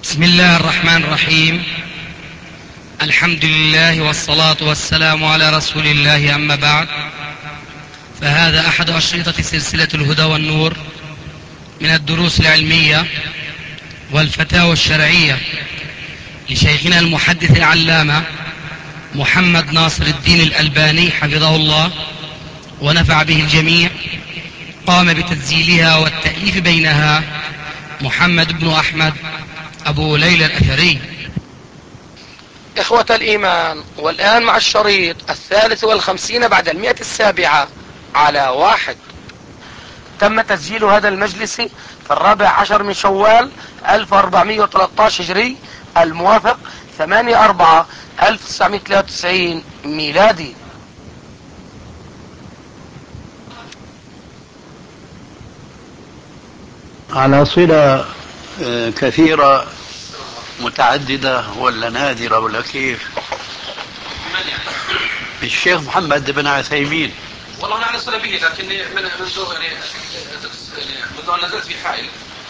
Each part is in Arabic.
بسم الله الرحمن الرحيم. الحمد لله والصلاة والسلام على رسول الله، أما بعد، فهذا أحد أشرطة سلسلة الهدى والنور من الدروس العلمية والفتاوى الشرعية لشيخنا المحدث العلامة محمد ناصر الدين الألباني حفظه الله ونفع به الجميع. قام بتسجيلها والتأليف بينها محمد بن أحمد أبو ليلى الأثري. إخوة الإيمان، والآن مع الشريط 53 بعد 107 على 1. تم تسجيل هذا المجلس في 14 من شوال 1413 هجري، الموافق 8/4/1993 ميلادي. على صلة كثيرة متعددة ولا نادرة ولا كيف؟ الشيخ محمد بن عثيمين. والله أنا على صلة به، لكني منذ أن نزلت في حائل.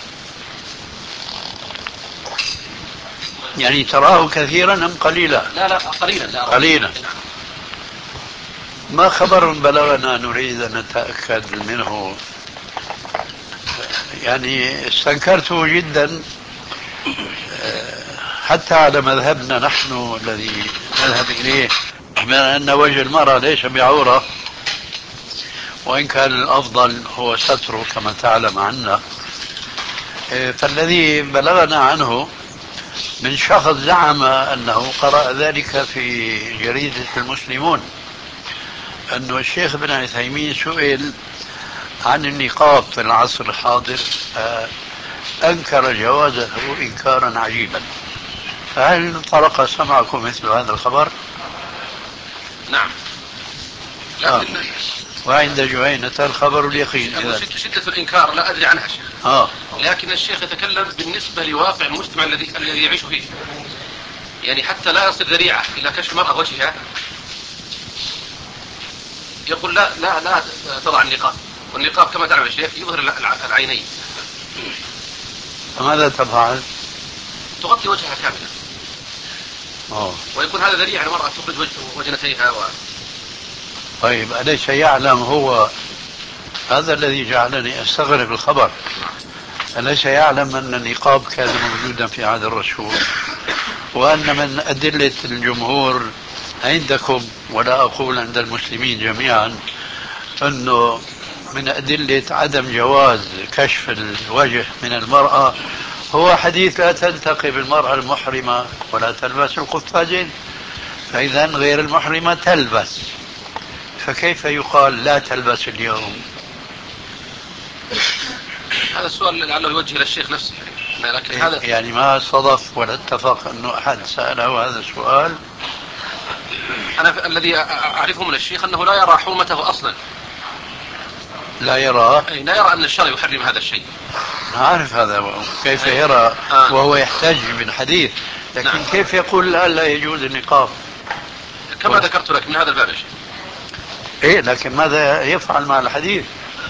يعني تراه كثيرا أم قليلا؟ لا قليلا. لا قليلا. ما خبر بلغنا نريد أن نتأكد منه؟ يعني استنكرته جدا حتى على مذهبنا نحن الذي نذهب إليه من أن وجه المرأة ليس بعورة، وإن كان الأفضل هو ستره كما تعلم عنا. فالذي بلغنا عنه من شخص زعم أنه قرأ ذلك في جريدة المسلمون، أن الشيخ ابن عثيمين سئل عن النقاب في العصر الحاضر أنكر جوازه إنكارا عجيبا. فهل طرق سمعكم مثل هذا الخبر؟ نعم. لكن وعند جهينة الخبر اليقين. شدة الإنكار لا أدري عنها شيخ. لكن الشيخ يتكلم بالنسبة لواقع المجتمع الذي يعيش فيه، يعني حتى لا يصل ذريعة إلى كشف المرأة وجهها. يقول لا تضع النقاب، والنقاب كما تعلم يا شيخ يظهر العينين. فماذا تفعل؟ تغطي وجهها كاملا. ويكون هذا ذريعة المرأة تخرج وجنتيها طيب، أليس يعلم هو هذا الذي جعلني أستغرب الخبر؟ أليس يعلم أن النقاب كان موجودا في عهد الرسول، وأن من أدلة الجمهور عندكم، ولا أقول عند المسلمين جميعا، أنه من أدلة عدم جواز كشف الوجه من المرأة هو حديث لا تلتقي بالمرأة المحرمة ولا تلبس القفازين، فإذا غير المحرمة تلبس، فكيف يقال لا تلبس اليوم؟ هذا السؤال لعله يوجه إلى الشيخ نفسه، لكن هذا يعني ما صدف ولا اتفق أنه أحد سأله هذا السؤال. أنا الذي أعرفه من الشيخ أنه لا يرى حرمته أصلا. لا يرى أن الشرع يحرم هذا الشيء. عارف هذا، كيف يرى وهو يحتاج من حديث، لكن نعم. كيف يقول لا يجوز النقاب؟ كما ذكرت لك من هذا الباب يا شيخ. لكن ماذا يفعل مع الحديث؟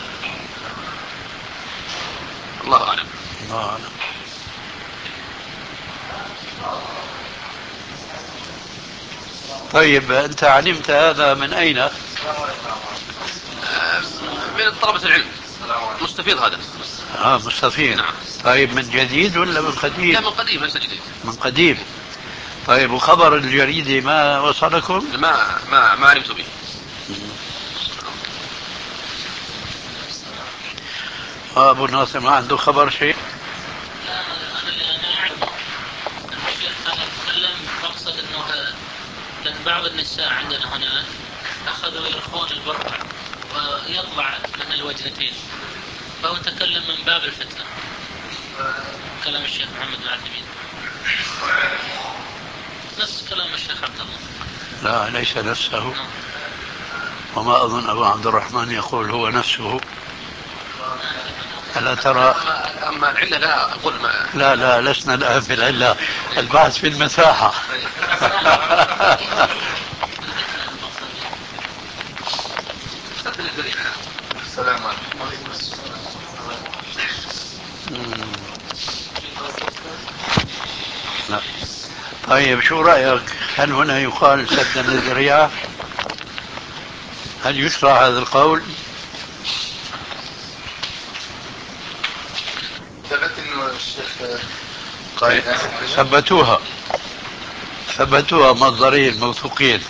الله أعلم. طيب، أنت علمت هذا من أين؟ من طلبة العلم، مستفيض هذا. مستفيض. نعم. طيب، من جديد ولا من قديم؟ لا، من قديم ليس جديد. من قديم. طيب، وخبر الجريدة ما وصلكم؟ ما علمت به. أبو ناصر ما عنده خبر شيء؟ لا، أنا اللي أعرف أن الشيخ كان يتكلم مقصد أنه كان بعض النساء عندنا هنا أخذوا يرخون البرقع ويطلع من الوجنتين، فهو تكلم من باب الفتنة. كلام الشيخ محمد بن عثيمين نفس كلام الشيخ عبد الله. لا، ليس نفسه. وما أظن أبو عبد الرحمن يقول هو نفسه. ألا ترى؟ أما العلة لا أقول لا لسنا الآن في العلة، البحث في المساحة. السلام عليكم. لا. طيب شو رأيك؟ هل هنا يقال سدا للذريعة؟ هل يشرع هذا القول؟ ثبت انه الشيخ ثبتوها مصدرين موثوقين،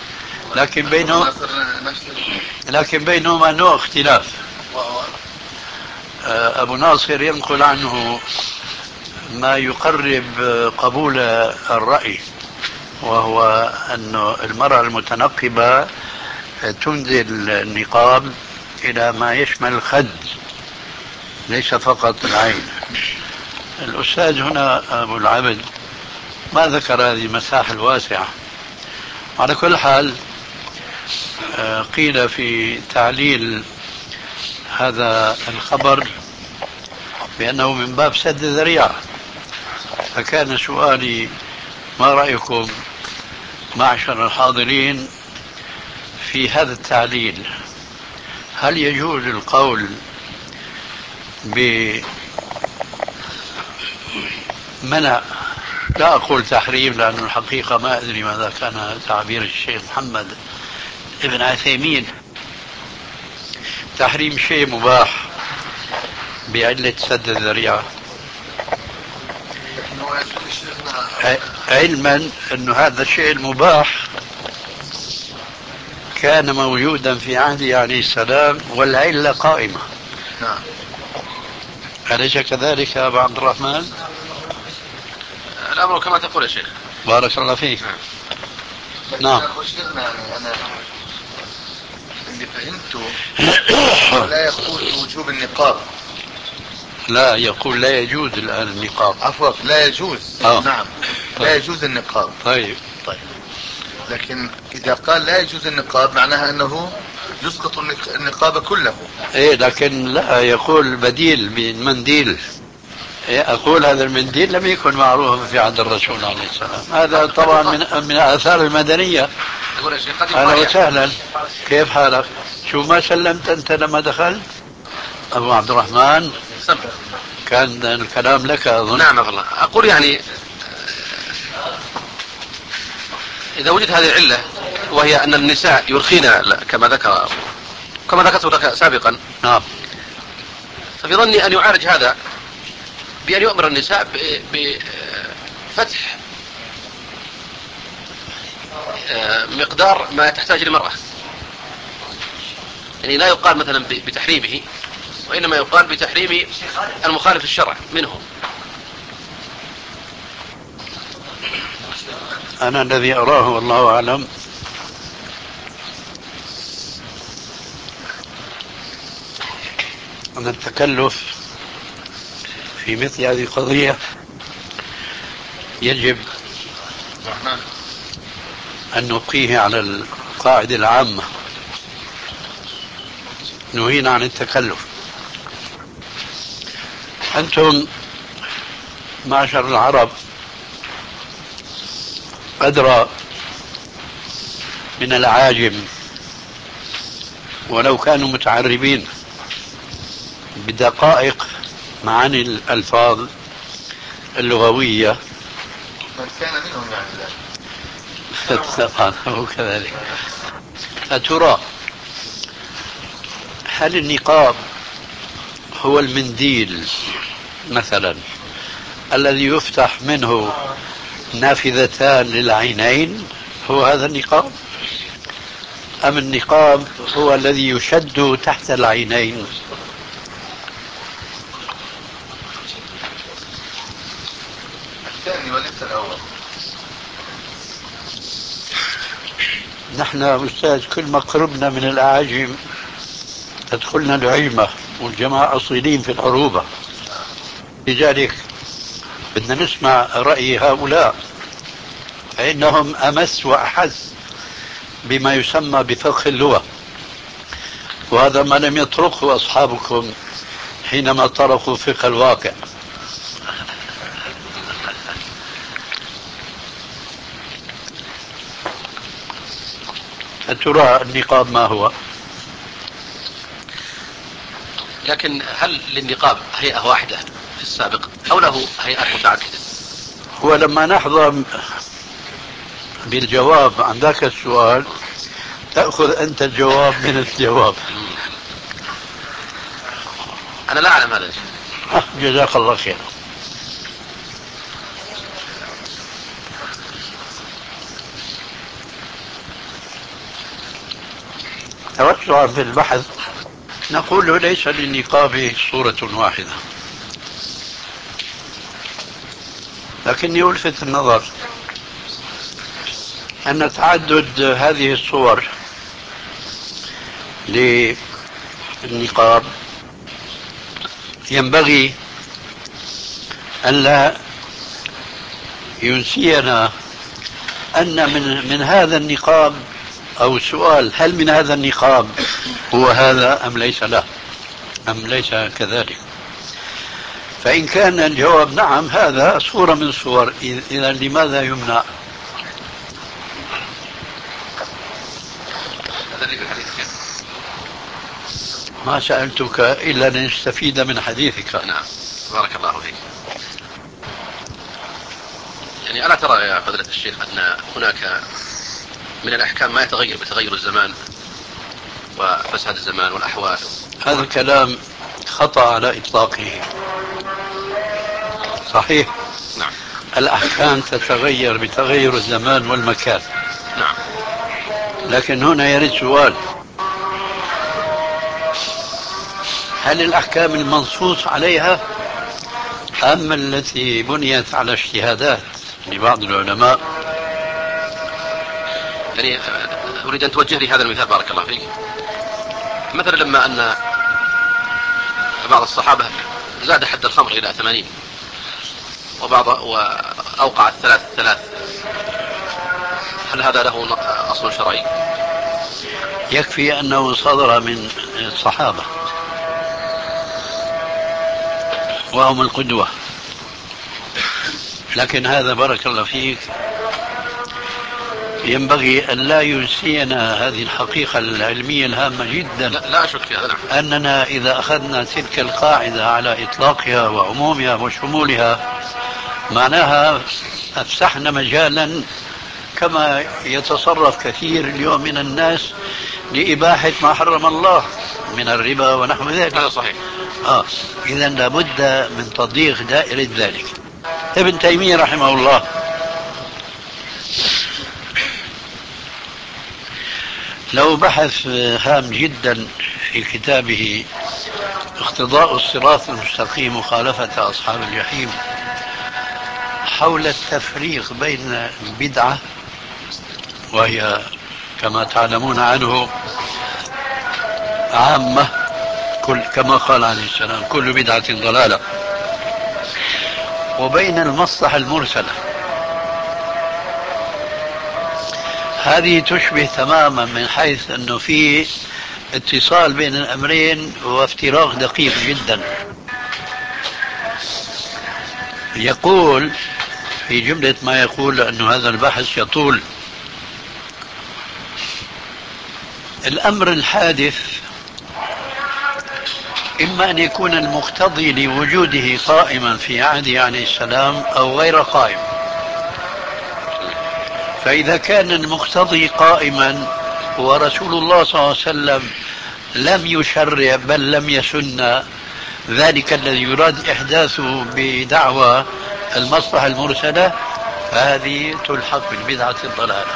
لكن بينهما نوع اختلاف. أبو ناصر ينقل عنه ما يقرب قبول الرأي، وهو أن المرأة المتنقبة تنزل النقاب إلى ما يشمل الخد ليس فقط العين. الأستاذ هنا أبو العبد ما ذكر هذه المساحة الواسعة. على كل حال قيل في تعليل هذا الخبر بأنه من باب سد الذريعة، فكان سؤالي ما رأيكم معشر الحاضرين في هذا التعليل؟ هل يجوز القول بمنع، لا أقول تحريم لأن الحقيقة ما أدري ماذا كان تعبير الشيخ محمد ابن عثيمين، تحريم شيء مباح بعلة سد الذريعة، علما أن هذا الشيء المباح كان موجودا في عهده عليه السلام والعلة قائمة. نعم. أليس كذلك يا أبا عبد الرحمن؟ الأمر كما تقول يا شيخ. بارك الله فيك. نعم. أنا اللي فهمته لا يقول بوجوب النقاب، لا يقول لا يجوز الآن النقاب. عفوا لا يجوز. نعم. طيب. لا يجوز النقاب. طيب. لكن إذا قال لا يجوز النقاب معناها أنه يسقط النقاب كله. إيه، لكن لا يقول بديل من منديل. أقول هذا المنديل لم يكن معروفا في عهد الرسول عليه السلام، هذا طبعا من آثار المدنية. أهلا وسهلا، كيف حالك؟ شو ما سلمت أنت لما دخلت أبو عبد الرحمن؟ كان الكلام لك أظن. نعم والله. أقول يعني إذا وجد هذه العلة وهي أن النساء يرخين كما ذكرت لك سابقا، نعم، ففي ظني أن يعالج هذا بأن يؤمر النساء بفتح مقدار ما تحتاج المرأة، يعني لا يقال مثلا بتحريمه، وإنما يقال بتحريم المخالف الشرع منه. أنا الذي أراه والله أعلم أن التكلف في مثل هذه القضية يجب أن نبقيه على القاعدة العامة، نهينا عن التكلف. أنتم معشر العرب أدرى من العاجم ولو كانوا متعربين بدقائق معاني الألفاظ اللغوية. من كان منهم يعني طبعا هو كذلك. فترى هل النقاب هو المنديل مثلا الذي يفتح منه نافذتان للعينين، هو هذا النقاب، أم النقاب هو الذي يشد تحت العينين؟ الثاني وليس الأول. نحن أستاذ كل ما قربنا من الأعاجم تدخلنا العجمة، والجماعة أصيلين في العروبة، لذلك بدنا نسمع رأي هؤلاء فإنهم أمس وأحس بما يسمى بفقه اللغة، وهذا ما لم يطرقه أصحابكم حينما طرقوا فقه الواقع. فترى النقاب ما هو؟ لكن هل للنقاب هيئة واحدة في السابق أو له هيئات متعددة؟ هو لما نحظى بالجواب عن ذاك السؤال تأخذ أنت الجواب من الجواب. أنا لا أعلم هذا. جزاك الله خير. توسعا في البحث نقول ليس للنقاب صورة واحدة، لكني ألفت النظر أن تعدد هذه الصور للنقاب ينبغي ألا ينسينا أن من هذا النقاب، أو السؤال هل من هذا النقاب هو هذا أم ليس له أم ليس كذلك. فإن كان الجواب نعم هذا صورة من صور، إذا لماذا يمنع؟ ما سألتك إلا لنستفيد من حديثك. نعم بارك الله فيك. يعني ألا ترى يا فضيلة الشيخ أن هناك من الأحكام ما يتغير بتغير الزمان وفساد الزمان والأحوال؟ هذا الكلام خطأ على إطلاقه. صحيح. نعم. الأحكام تتغير بتغير الزمان والمكان. نعم. لكن هنا يرد سؤال: هل الأحكام المنصوص عليها أم التي بنيت على اجتهادات لبعض العلماء؟ يعني أريد أن توجه لي هذا المثال بارك الله فيك. مثلا لما أن بعض الصحابة زاد حد الخمر إلى 80 وأوقع الثلاث، هل هذا له أصل شرعي؟ يكفي أنه صدر من الصحابة وهم القدوة. لكن هذا بارك الله فيك ينبغي أن لا ينسينا هذه الحقيقة العلمية الهامة جدا. لا أشك في هذا. نعم. أننا إذا أخذنا تلك القاعدة على إطلاقها وعمومها وشمولها معناها أفسحنا مجالا كما يتصرف كثير اليوم من الناس لإباحة ما حرم الله من الربا ونحو ذلك. هذا صحيح. إذا لابد من تضييق دائرة ذلك. ابن تيمية رحمه الله له بحث هام جدا في كتابه اقتضاء الصراط المستقيم مخالفة أصحاب الجحيم حول التفريق بين البدعة، وهي كما تعلمون عنه عامة كما قال عليه السلام كل بدعة ضلالة، وبين المصلحة المرسلة. هذه تشبه تماما من حيث أنه في اتصال بين الأمرين وافتراق دقيق جدا. يقول في جملة ما يقول أن هذا البحث يطول: الأمر الحادث إما أن يكون المقتضي لوجوده قائما في عهده عليه السلام أو غير قائم. فإذا كان المقتضي قائما ورسول الله صلى الله عليه وسلم لم يشرع بل لم يسن ذلك الذي يراد إحداثه بدعوى المصلحة المرسلة، فهذه تلحق بالبدعة الضلالة.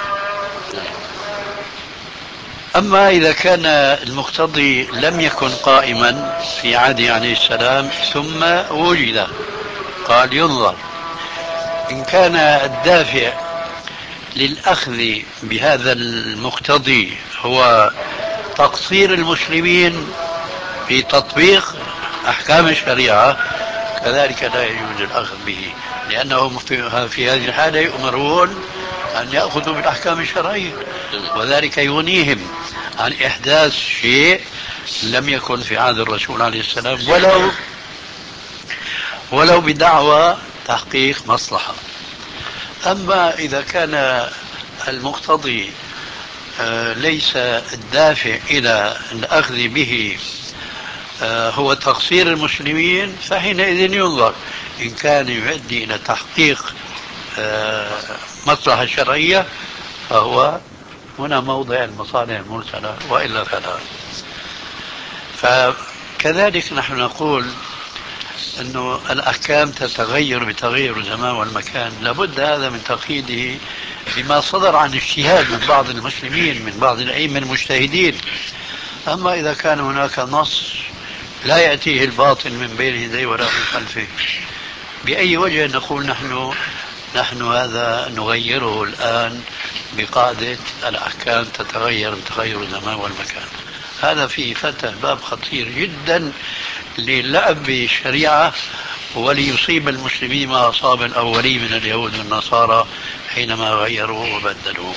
أما إذا كان المقتضي لم يكن قائما في عهده عليه السلام ثم وجد، قال ينظر إن كان الدافع للأخذ بهذا المقتضي هو تقصير المسلمين في تطبيق أحكام الشريعة، كذلك لا يجوز الأخذ به، لأنهم في هذه الحالة يؤمرون أن يأخذوا بالأحكام الشرعية، وذلك يغنيهم عن إحداث شيء لم يكن في عهد الرسول عليه السلام ولو بدعوى تحقيق مصلحة. أما إذا كان المقتضي ليس الدافع إلى الأخذ به هو تقصير المسلمين، فحينئذ ينظر إن كان يؤدي إلى تحقيق مصلحة شرعية فهو هنا موضع المصالح المرسلة، وإلا فلا. فكذلك نحن نقول أنه الأحكام تتغير بتغير الزمان والمكان، لابد هذا من تقييده بما صدر عن اجتهاد من بعض المسلمين، من بعض الأئمة المجتهدين. أما إذا كان هناك نص لا يأتيه الباطل من بين يديه ولا من خلفه، بأي وجه نقول نحن هذا نغيره الآن بقاعدة الأحكام تتغير بتغير الزمان والمكان؟ هذا فيه فتح باب خطير جدا للعب بالشريعة، وليصيب المسلمين ما أصاب الأولين من اليهود والنصارى حينما غيروا وبدلوا.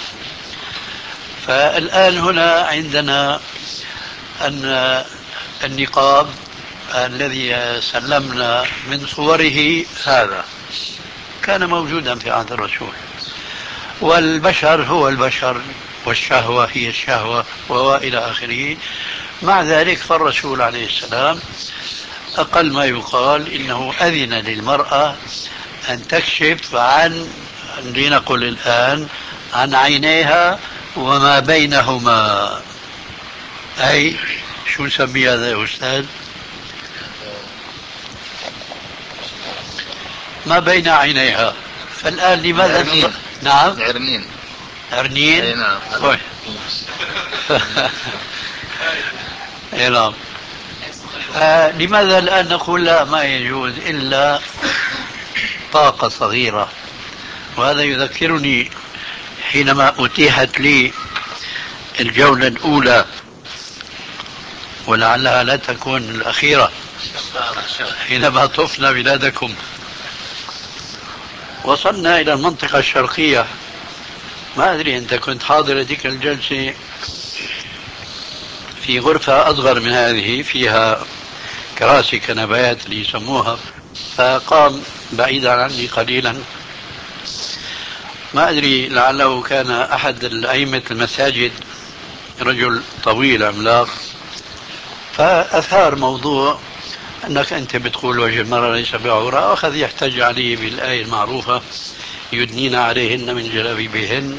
فالآن هنا عندنا أن النقاب الذي سلمنا من صوره هذا كان موجودا في عهد الرسول، والبشر هو البشر، والشهوة هي الشهوة، وإلى آخره. مع ذلك فالرسول عليه السلام أقل ما يقال إنه أذن للمرأة أن تكشف عن، لنقل الآن، عن عينيها وما بينهما. أي شو نسمي هذا يا أستاذ؟ ما بين عينيها. فالآن لماذا عرنين. نعم عرنين. عرنين. أي نعم. أي نعم. لماذا الآن نقول لا ما يجوز إلا طاقة صغيرة؟ وهذا يذكرني حينما أتيحت لي الجولة الأولى، ولعلها لا تكون الأخيرة، حينما طفنا بلادكم وصلنا إلى المنطقة الشرقية. ما أدري أنت كنت حاضر هذيك الجلسة في غرفة أصغر من هذه، فيها كراسي كنبات اللي يسموها، فقام بعيدا عني قليلا، ما أدري لعله كان أحد الأئمة المساجد، رجل طويل عملاق، فأثار موضوع أنك أنت بتقول وجه المرأة ليس بعورة، وأخذ يحتج عليه بالآية المعروفة يدنين عليهن من جلابيبهن.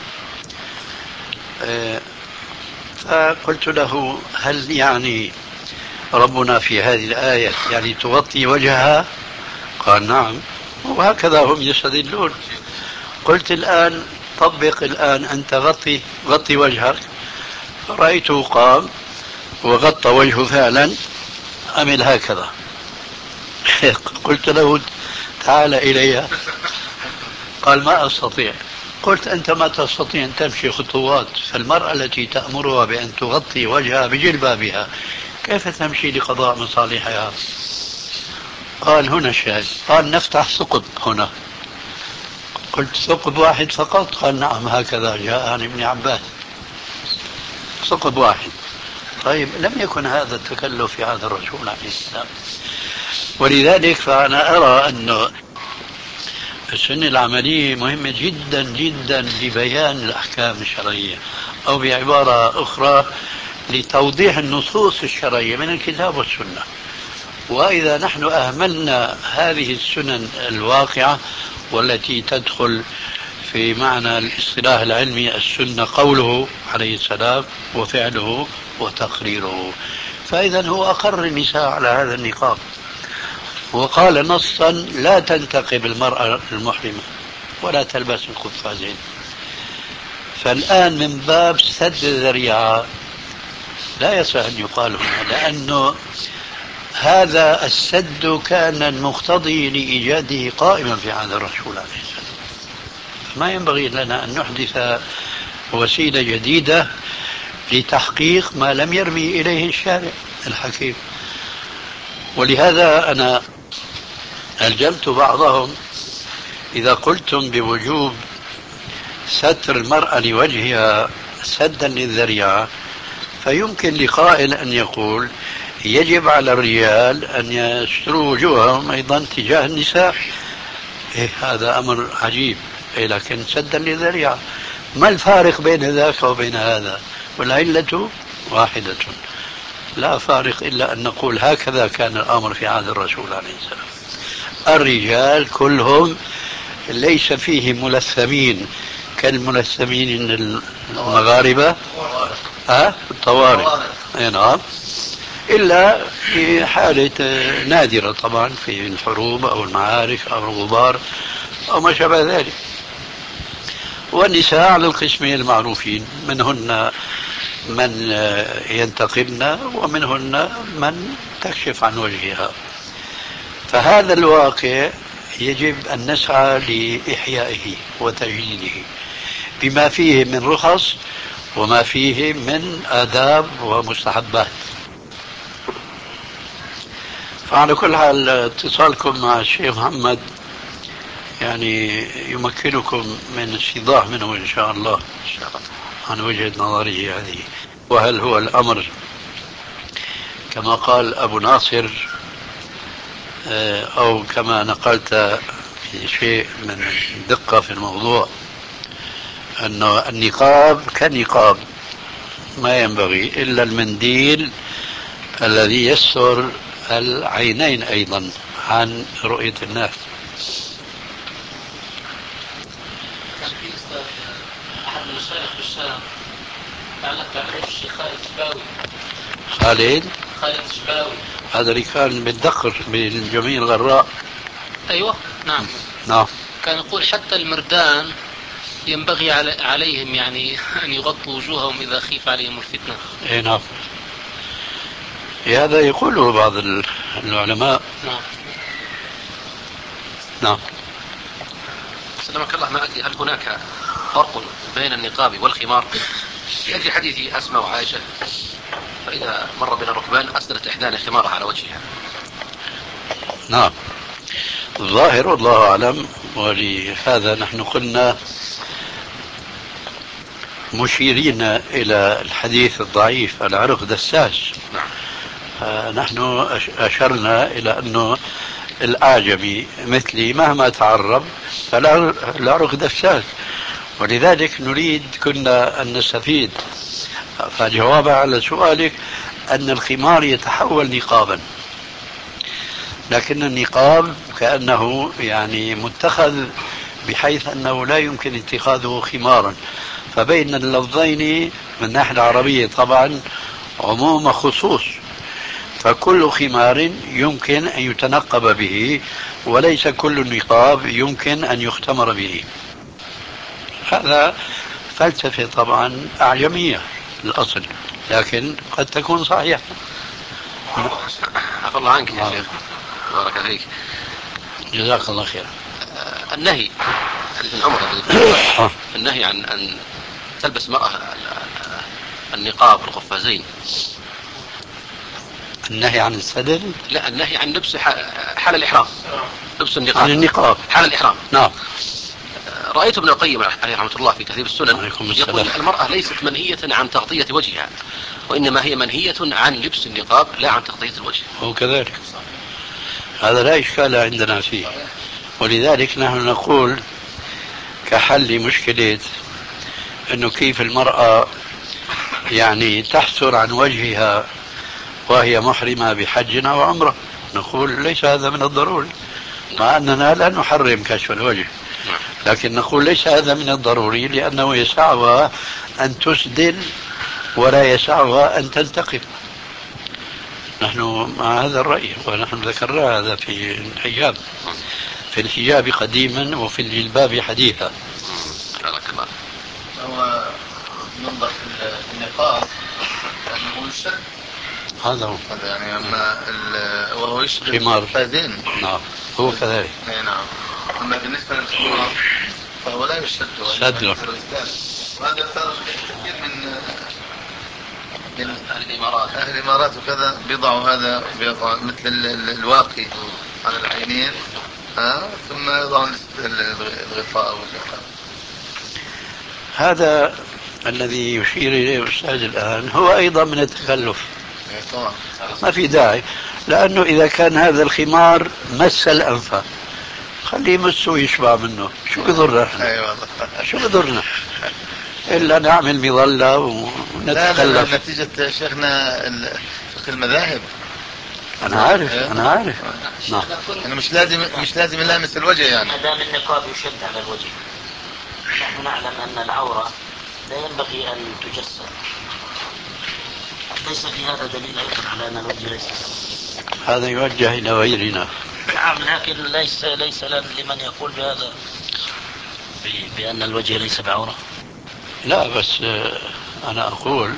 فقلت له هل يعني ربنا في هذه الآية يعني تغطي وجهها؟ قال نعم، وهكذا هم يستدلون. قلت الآن طبق الآن أنت غطي وجهك. فرأيته قام وغطى وجهه فعلا، عمل هكذا. قلت له تعال إلي. قال ما أستطيع. قلت أنت ما تستطيع أن تمشي خطوات، فالمرأة التي تأمرها بأن تغطي وجهها بجلبابها كيف تمشي لقضاء مصالحها؟ قال هنا الشاهد. قال نفتح ثقب هنا. قلت ثقب واحد فقط؟ قال نعم هكذا جاء عن ابن عباس، ثقب واحد. طيب لم يكن هذا التكلف في هذا الرسول عليه السلام. ولذلك فأنا أرى أن السنة العملية مهمة جدا جدا لبيان الأحكام الشرعية، أو بعبارة أخرى لتوضيح النصوص الشرعية من الكتاب والسنة. وإذا نحن أهملنا هذه السنن الواقعة والتي تدخل في معنى الاصطلاح العلمي السنة قوله عليه السلام وفعله وتقريره، فإذا هو أقر النساء على هذا النقاب، وقال نصا لا تنتقب المرأة المحرمة ولا تلبس القفازين. فالآن من باب سد الذريعة لا يصح أن يقال هنا، لأنه هذا السد كان المقتضي لإيجاده قائما في عهد الرسول عليه السلام. ما ينبغي لنا أن نحدث وسيلة جديدة لتحقيق ما لم يرمي إليه الشارع الحكيم. ولهذا أنا ألجمت بعضهم إذا قلتم بوجوب ستر المرأة لوجهها سدا للذريعة، فيمكن لقائل أن يقول يجب على الرجال أن يستروا وجوههم أيضا تجاه النساء. هذا أمر عجيب، لكن سدا للذريعة. ما الفارق بين ذاك وبين هذا؟ والعلة واحدة، لا فارق إلا أن نقول هكذا كان الأمر في عهد الرسول عليه السلام. الرجال كلهم ليس فيه ملثمين كالملثمين المغاربة الطوارئ. نعم، إلا في حالة نادرة طبعا في الحروب أو المعارك أو الغبار أو ما شابه ذلك. والنساء على القسمين المعروفين، منهن من ينتقبن ومنهن من تكشف عن وجهها. فهذا الواقع يجب أن نسعى لإحيائه وتجديده بما فيه من رخص وما فيه من آداب ومستحبات. فعلى كل حال اتصالكم مع الشيخ محمد يعني يمكنكم من استيضاح منه إن شاء الله عن وجهة نظره هذه. وهل هو الأمر كما قال أبو ناصر أو كما نقلت في شيء من الدقة في الموضوع أن النقاب كالنقاب ما ينبغي إلا المنديل الذي يستر العينين أيضا عن رؤية الناس. كان في أستاذ أحد المشايخ في الشام تعلق بعرف الشيخ خالد شباوي. خالد شباوي هذا اللي كان بالدقر بالجميع الغراء. أيوة نعم. كان يقول حتى المردان ينبغي عليهم يعني أن يغطوا وجوههم إذا خيف عليهم الفتنة. إيه نعم، هذا يقوله بعض العلماء. نعم. سلمك الله، ما أدري هل هناك فرق بين النقاب والخمار؟ يأتي حديث أسماء وعائشة فإذا مر بين الركبان أسدلت إحدانا خمارها على وجهها. نعم، الظاهر والله أعلم. ولهذا نحن قلنا مشيرين إلى الحديث الضعيف العرق دساس. نحن أشرنا إلى أنه الأعجمي مثلي مهما تعرب فالعرق دساس، ولذلك نريد كنا أن نستفيد. فالجواب على سؤالك أن الخمار يتحول نقابا، لكن النقاب كأنه يعني متخذ بحيث أنه لا يمكن اتخاذه خمارا. فبين اللفظين من الناحية العربية طبعا عموم خصوص، فكل خمار يمكن أن يتنقب به وليس كل نقاب يمكن أن يختمر به. هذا فلسفة طبعا أعجمية الأصل، لكن قد تكون صحيحة. عفى الله عنك يا شيخ، بارك فيك، جزاك الله خير. النهي حديث عمر النهي عن أن تلبس المرأة النقاب والقفازين. النهي عن السدل؟ لا، النهي عن لبس حال الإحرام، لبس النقاب عن النقاب حال الإحرام. نعم. رأيت ابن القيم عليه رحمة الله في تهذيب السنن يقول المرأة ليست منهية عن تغطية وجهها، وإنما هي منهية عن لبس النقاب لا عن تغطية الوجه. هو كذلك، هذا لا إشكال عندنا فيه. ولذلك نحن نقول كحل مشكلة أنه كيف المرأة يعني تحسر عن وجهها وهي محرمة بحج أو عمرة، نقول ليس هذا من الضروري، مع أننا لا نحرم كشف الوجه، لكن نقول ليس هذا من الضروري لأنه يسعها أن تسدل ولا يسعها أن تنتقب. نحن مع هذا الرأي، ونحن ذكرنا هذا في الحجاب، في الحجاب قديما وفي الجلباب حديثا. هو ننظر في النقاب أنه يشد، هذا هو يعني أما وهو يشد القفازين. نعم هو كذلك. نعم. أما بالنسبة للخمار فهو لا يشد سدله، وهذا صار كثير من أهل الإمارات وكذا بيضعوا هذا، بيضعوا مثل الواقي على العينين ثم يضعوا الغطاء والغطاء. هذا الذي يشير إليه الأستاذ الآن هو أيضا من التكلف، ما في داعي، لأنه إذا كان هذا الخمار مس الأنف خليه يمسه ويشبع منه، شو بضرنا؟ شو بضرنا إلا نعمل مظلة ونتكلف. لا نتيجة شيخنا فقه المذاهب أنا عارف نعم. أنا مش لازم يلامس الوجه يعني. ما دام النقاب يشد على الوجه، نحن نعلم أن العورة لا ينبغي أن تجسد، ليس في هذا دليل أيضا على أن الوجه ليس بعورة؟ هذا يوجه إلى غيرنا. نعم، لكن ليس لمن يقول بهذا بأن الوجه ليس بعورة. لا بس أنا أقول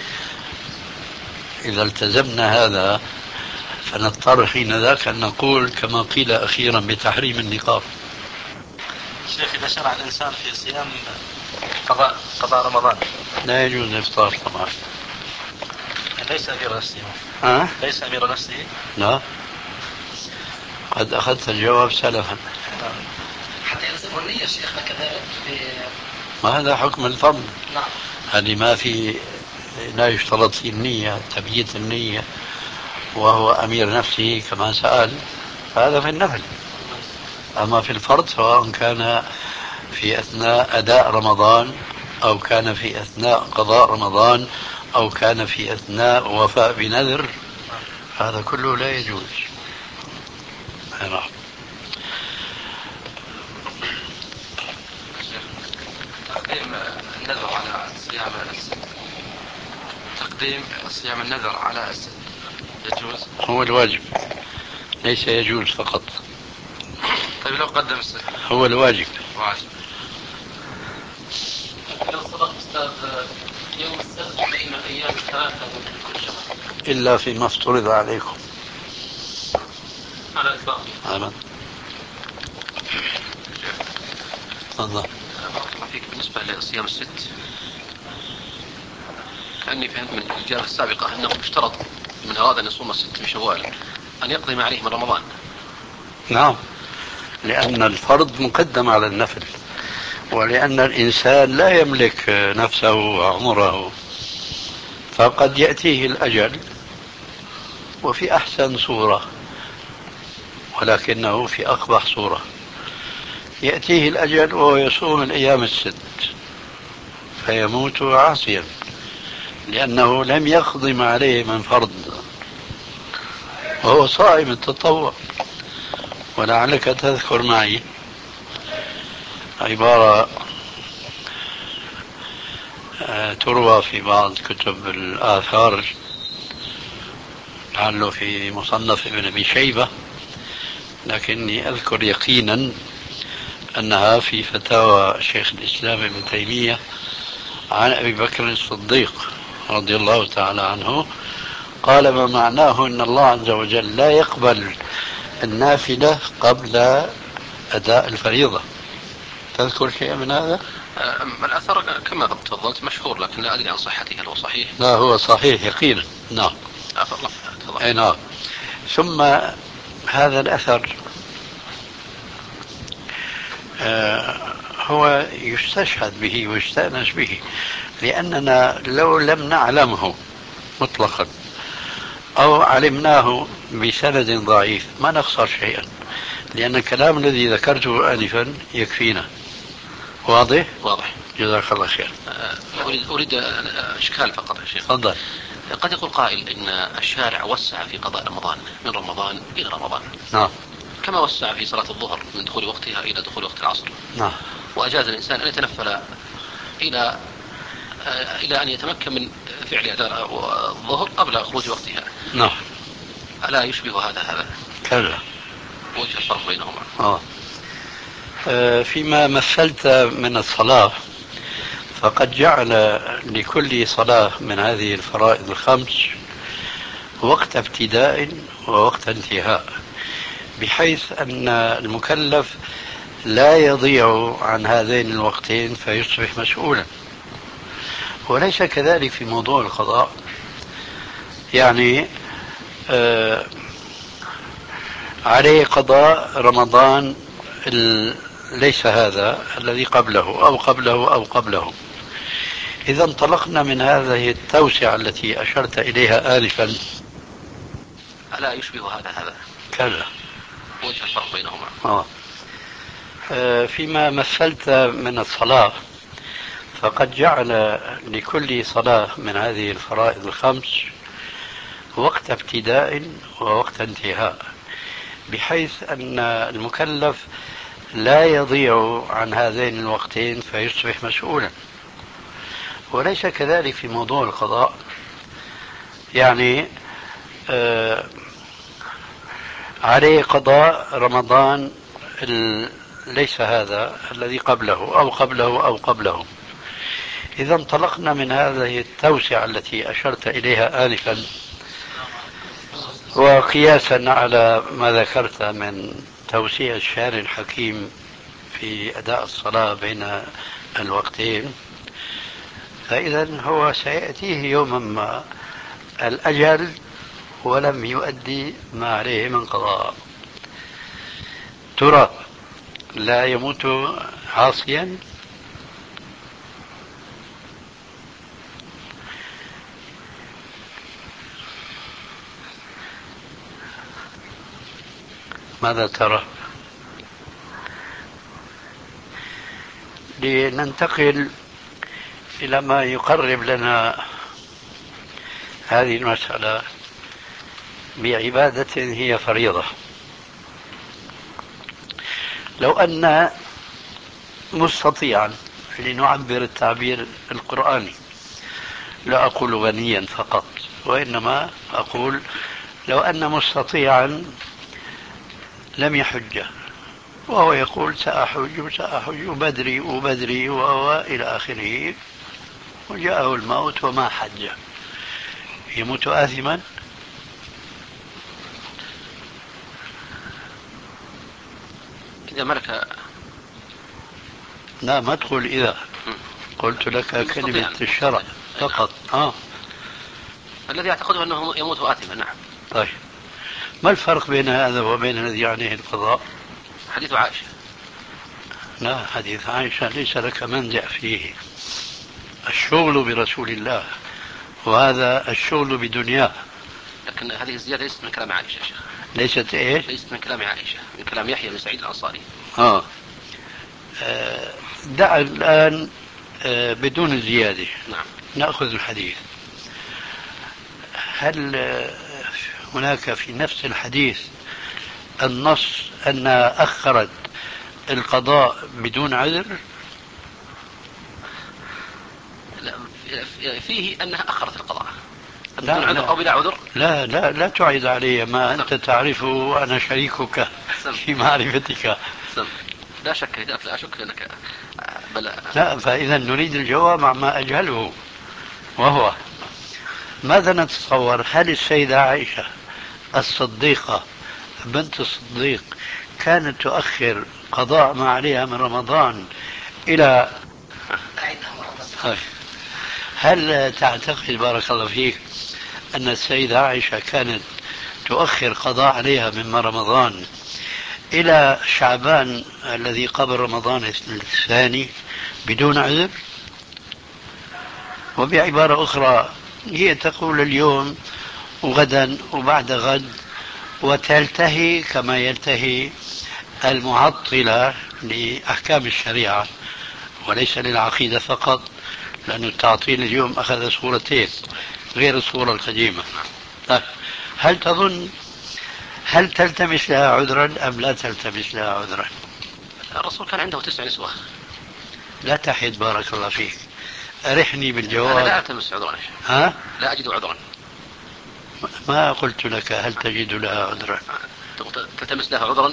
إذا التزمنا هذا فنضطر حين ذاك أن نقول كما قيل أخيرا بتحريم النقاب. شيخ، إذا شرع الإنسان في صيام قضاء رمضان لا يجوز الإفطار طبعا. ليس أمير نفسه. ليس أمير نفسه. لا، قد أخذت الجواب سلفا. حتى يلزمه النية شيخنا كذلك. ما هذا حكم الفرض. نعم. هذه ما في، لا يشترط في النية تبييت النية وهو أمير نفسه كما سأل، فهذا في النفل. أما في الفرض سواء كان في أثناء أداء رمضان أو كان في أثناء قضاء رمضان أو كان في أثناء وفاء بنذر، هذا كله لا يجوز. نعم. تقديم النذر على صيام تقديم صيام النذر على يجوز؟ هو الواجب، ليس يجوز فقط. طيب لو قدم هو الواجب. واجب. لو صدق أستاذ يوم السبت بين الأيام الثلاثة من كل شهر إلا فيما افترض عليكم على إطلاقه. آمين. تفضل. بارك الله فيك. بالنسبة لصيام الست، كأني فهمت من الإجابة السابقة أنه اشترط من أراد أن يصوم الست من شوال أن يقضي ما عليه من رمضان. نعم، لأن الفرض مقدم على النفل، ولأن الإنسان لا يملك نفسه وعمره، فقد يأتيه الأجل وفي أحسن صورة، ولكنه في أقبح صورة. يأتيه الأجل وهو يصوم الأيام الست فيموت عاصيا لأنه لم يقض ما عليه من فرض وهو صائم التطوع. ولعلك تذكر معي عبارة تروى في بعض كتب الآثار، لعله في مصنف ابن أبي شيبة، لكني أذكر يقينا أنها في فتاوى شيخ الإسلام ابن تيمية عن أبي بكر الصديق رضي الله تعالى عنه، قال ما معناه أن الله عز وجل لا يقبل النافلة قبل أداء الفريضة. تذكر شيء من هذا؟ الأثر كما تفضلت مشهور، لكن لا أدري عن صحته. هل هو صحيح؟ لا، هو صحيح يقينا. نعم. أي نعم. ثم هذا الأثر هو يستشهد به ويستأنس به، لأننا لو لم نعلمه مطلقا أو علمناه بسند ضعيف ما نخسر شيئا، لأن الكلام الذي ذكرته آنفا يكفينا. واضح؟ واضح. جزاك الله خير. أريد إشكال فقط يا شيخ. تفضل. قد يقول قائل إن الشارع وسع في قضاء رمضان من رمضان إلى رمضان. نعم. كما وسع في صلاة الظهر من دخول وقتها إلى دخول وقت العصر. نعم. وأجاز الإنسان أن يتنفل إلى أن يتمكن من فعل أداء الظهر قبل خروج وقتها. نعم. ألا يشبه هذا؟ كلا. وجه الفرق بينهما. فيما مثلت من الصلاة، فقد جعل لكل صلاة من هذه الفرائض الخمس وقت ابتداء ووقت انتهاء، بحيث أن المكلف لا يضيع عن هذين الوقتين فيصبح مسؤولا. وليس كذلك في موضوع القضاء. يعني عليه قضاء رمضان ليس هذا الذي قبله أو قبله أو قبله. إذا انطلقنا من هذه التوسعة التي أشرت إليها آنفا، ألا يشبه هذا؟ كلا. وجه الفرق بينهما. فيما مثلت من الصلاة، فقد جعل لكل صلاة من هذه الفرائض الخمس وقت ابتداء ووقت انتهاء، بحيث أن المكلف لا يضيع عن هذين الوقتين فيصبح مسؤولا. وليس كذلك في موضوع القضاء. يعني عليه قضاء رمضان ليس هذا الذي قبله أو قبله أو قبله. إذا انطلقنا من هذه التوسعة التي أشرت إليها آنفا، وقياسا على ما ذكرت من توسيع الشارع الحكيم في أداء الصلاة بين الوقتين، فإذا هو سيأتيه يوما ما الأجل ولم يؤدي ما عليه من قضاء. ترى لا يموت عاصيا؟ ماذا ترى؟ لننتقل إلى ما يقرب لنا هذه المسألة بعبادة هي فريضة. لو أن مستطيعا، لنعبر التعبير القرآني، لا أقول غنيا فقط، وإنما أقول لو أن مستطيعا لم يحج، وهو يقول سأحج بدري وإلى آخره، وجاءه الموت وما حج، يموت آثما؟ إذا ملك. لا، ما تقول إذا، قلت لك كلمة الشرع فقط. الذي أعتقده أنه يموت آثما. نعم. طيب، ما الفرق بين هذا وبين الذي يعنيه القضاء؟ حديث عائشة. لا، حديث عائشة ليس لك منزع فيه. الشغل برسول الله، وهذا الشغل بدنياه. لكن هذه الزيادة ليست من كلام عائشة يا شيخ. ليست إيش؟ ليست من كلام عائشة، من كلام يحيى بن سعيد الأنصاري. دع الآن بدون الزيادة. نعم. نأخذ الحديث. هل هناك في نفس الحديث النص أنها أخرت القضاء بدون عذر؟ لا، فيه أنها أخرت القضاء بدون عذر أو بلا عذر. لا تعيد علي ما أنت تعرفه وأنا شريكك في معرفتك. لا شك، لا أشك أنك لا، فإذا نريد الجواب عما أجهله، وهو ماذا نتصور؟ هل السيدة عائشة الصديقة بنت الصديق كانت تؤخر قضاء ما عليها من رمضان إلى هل تعتقد بارك الله فيك أن السيدة عائشة كانت تؤخر قضاء عليها من رمضان إلى شعبان الذي قبل رمضان الثاني بدون عذر؟ وبعبارة أخرى، هي تقول اليوم وغدا وبعد غد، وتلتهي كما يلتهي المعطلة لأحكام الشريعة وليس للعقيدة فقط، لأن التعطيل اليوم أخذ صورتين غير الصورة القديمة. هل تظن هل تلتمس لها عذرا أم لا تلتمس لها عذرا؟ الرسول كان عنده 9 نسوة. لا تحد بارك الله فيك، أرحني بالجواب. أنا لا ألتمس عذرا. لا أجد عذرا. ما قلت لك هل تجد لها عذرا؟ تلتمس لها عذرا.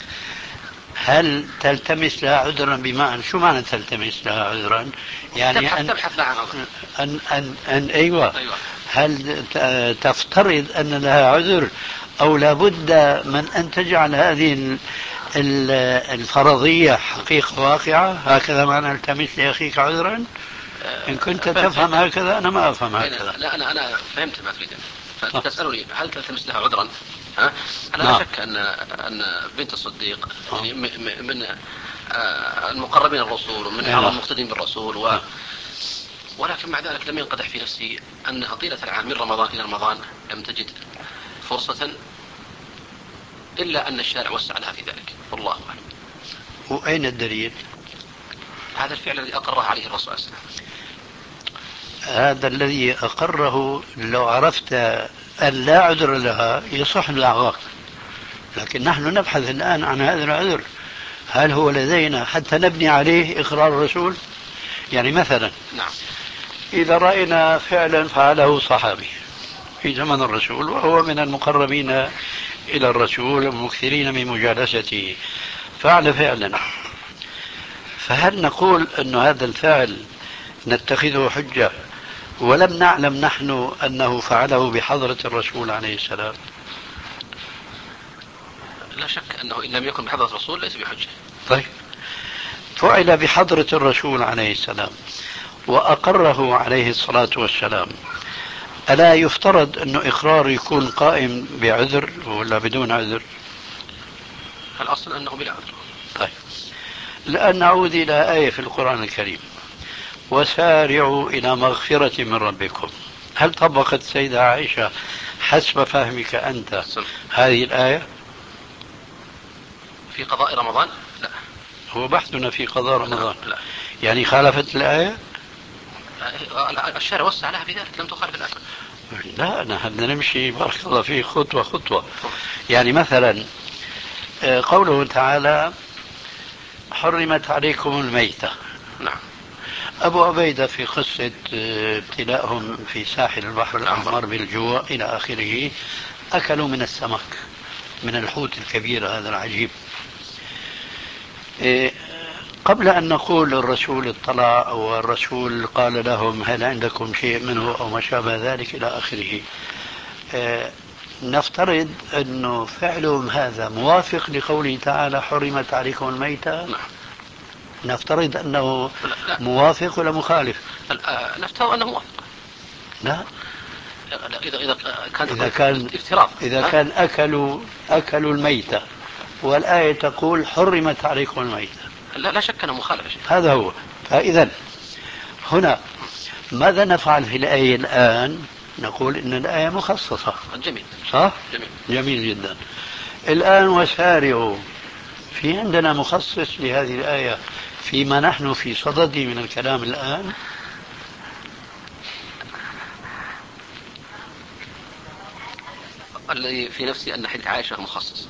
هل تلتمس لها عذرا بمعنى شو معنى تلتمس لها عذرا؟ يعني تبحث لها عن عذر. أيوة. هل تفترض أن لها عذر أو لابد من أن تجعل هذه الفرضية حقيقة واقعة؟ هكذا معنى التمس لأخيك عذرا؟ إن كنت تفهم هكذا أنا ما أفهم هكذا. لا، أنا فهمت ما تريد. فتسألني هل تلتمس لها عذرا؟ أنا لا شك أن بنت الصديق من المقربين الرسول ومن أعظم المقتدين بالرسول، ولكن مع ذلك لم ينقدح في نفسي أنها طيلة العام من رمضان إلى رمضان لم تجد فرصة إلا أن الشارع وسع لها في ذلك، والله أعلم. وأين الدليل؟ هذا الفعل الذي أقره عليه الرسول صلى الله عليه وسلم. هذا الذي أقره لو عرفت أن لا عذر لها يصح الإعراق، لكن نحن نبحث الآن عن هذا العذر، هل هو لدينا حتى نبني عليه إقرار الرسول؟ يعني مثلا نعم. إذا رأينا فعلا فعله صحابي في زمن الرسول وهو من المقربين إلى الرسول المكثرين من مجالسته، فعل فعلا، فهل نقول أن هذا الفعل نتخذه حجة ولم نعلم نحن أنه فعله بحضرة الرسول عليه السلام؟ لا شك أنه إن لم يكن بحضرة الرسول ليس بحجة. طيب، فعل بحضرة الرسول عليه السلام وأقره عليه الصلاة والسلام، ألا يفترض أنه إقرار يكون قائم بعذر ولا بدون عذر؟ الأصل أنه بلا عذر. طيب، الآن نعود إلى آية في القرآن الكريم: وسارعوا إلى مغفرة من ربكم. هل طبقت السيدة عائشة حسب فهمك أنت هذه الآية في قضاء رمضان؟ لا. هو بحثنا في قضاء رمضان. لا. يعني خالفت الآية؟ الشارع وسع لها في ذلك، لم تخالف الآية. لا، نحن بدنا نمشي بارك الله فيه خطوة خطوة. يعني مثلا قوله تعالى: حرمت عليكم الميتة. نعم. أبو عبيدة في قصة ابتلاءهم في ساحل البحر الأحمر بالجوع إلى آخره أكلوا من السمك، من الحوت الكبير هذا العجيب. قبل أن نقول الرسول اطلع أو الرسول قال لهم هل عندكم شيء منه أو ما شابه ذلك إلى آخره، نفترض أنه فعلهم هذا موافق لقوله تعالى: حرمت عليكم الميتة. نعم. نفترض أنه لا. موافق ولا مخالف؟ نفترض أنه موافق. لا، إذا كان افتراض، إذا كان أكلوا الميتة والآية تقول حرمت عليكم الميتة، لا شك أنه مخالف. هذا هو. فإذا هنا ماذا نفعل في الآية الآن؟ نقول إن الآية مخصصة. جميل. صح؟ جميل. جميل جدا. الآن وسارعوا، في عندنا مخصص لهذه الآية فيما نحن في صدده من الكلام الآن؟ الذي في نفسي أن حديث عائشة مخصص.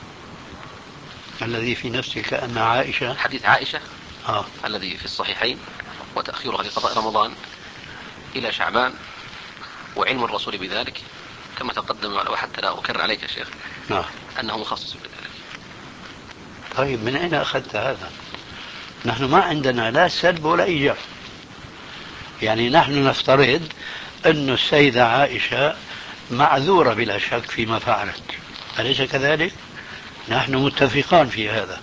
الذي في نفسك أن عائشة، حديث عائشة الذي في الصحيحين وتأخيرها لقضاء رمضان إلى شعبان وعلم الرسول بذلك كما تقدم، وحتى لا أكرر عليك يا شيخ أنه مخصص بذلك. طيب، من أين أخذت هذا؟ نحن ما عندنا لا سلب ولا إيجاب. يعني نحن نفترض أن السيدة عائشة معذورة بلا شك فيما فعلت، أليس كذلك؟ نحن متفقان في هذا.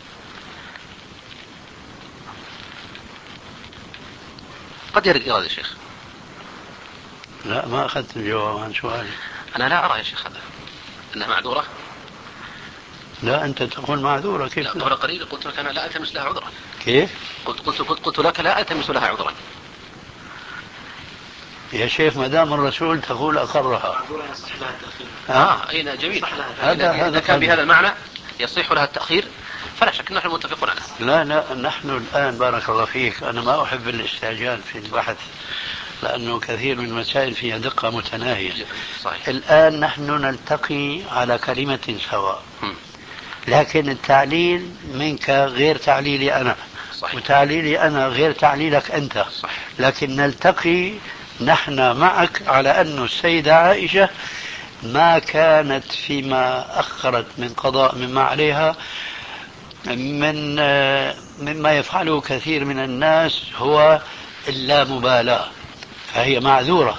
قد يرد إرادة يا شيخ. لا، ما أخذت الجواب عن سؤالي. أنا لا أرى يا شيخ هذا أنها معذورة. لا، أنت تقول معذورة. كيف؟ لا، قبل قليل قلت لك أنا لا ألتمس لها عذرا. كيف؟ قلت لك لا ألتمس لها عذرا. يا شيخ، ما دام الرسول تقول أقرها. معذورة يصح لها التأخير. أين جميل. هذا كان بهذا المعنى يصح لها التأخير فلا شك نحن متفقون عليه. لا، نحن الآن بارك الله فيك، أنا ما أحب الاستعجال في البحث لأنه كثير من المسائل فيها دقة متناهية. صحيح. الآن نحن نلتقي على كلمة سواء، لكن التعليل منك غير تعليلي أنا. صحيح. وتعليلي أنا غير تعليلك أنت. صحيح. لكن نلتقي نحن معك على أن السيدة عائشة ما كانت فيما أخرت من قضاء مما عليها مما يفعله كثير من الناس هو اللامبالاة، فهي معذورة.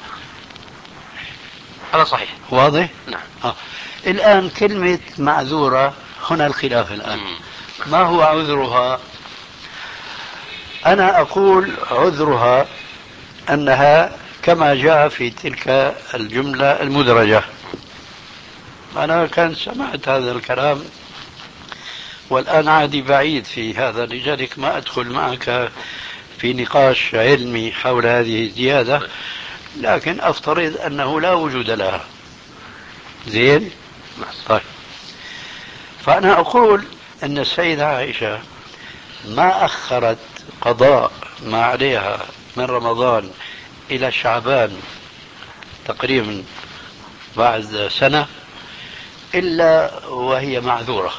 هذا صحيح. واضح؟ نعم. الآن كلمة معذورة هنا الخلاف الآن. ما هو عذرها؟ أنا أقول عذرها أنها كما جاء في تلك الجملة المدرجة. أنا كان سمعت هذا الكلام والآن عادي بعيد في هذا، لذلك ما أدخل معك في نقاش علمي حول هذه الزيادة، لكن أفترض أنه لا وجود لها. زين؟ طيب، فأنا أقول أن السيدة عائشة ما أخرت قضاء ما عليها من رمضان إلى شعبان تقريبا بعد سنة إلا وهي معذورة.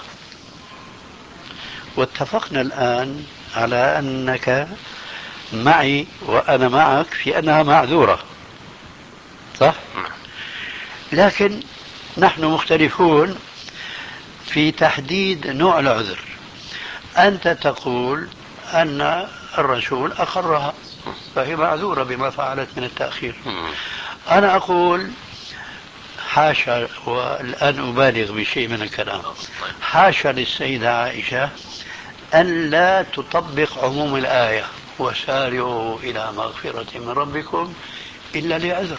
واتفقنا الآن على أنك معي وأنا معك في أنها معذورة، صح؟ لكن نحن مختلفون في تحديد نوع العذر. أنت تقول أن الرسول أقرها فهي معذورة بما فعلت من التأخير. أنا أقول حاشا، والآن أبالغ بشيء من الكلام، حاشا للسيدة عائشة أن لا تطبق عموم الآية وسارعوا إلى مغفرة من ربكم إلا لعذر.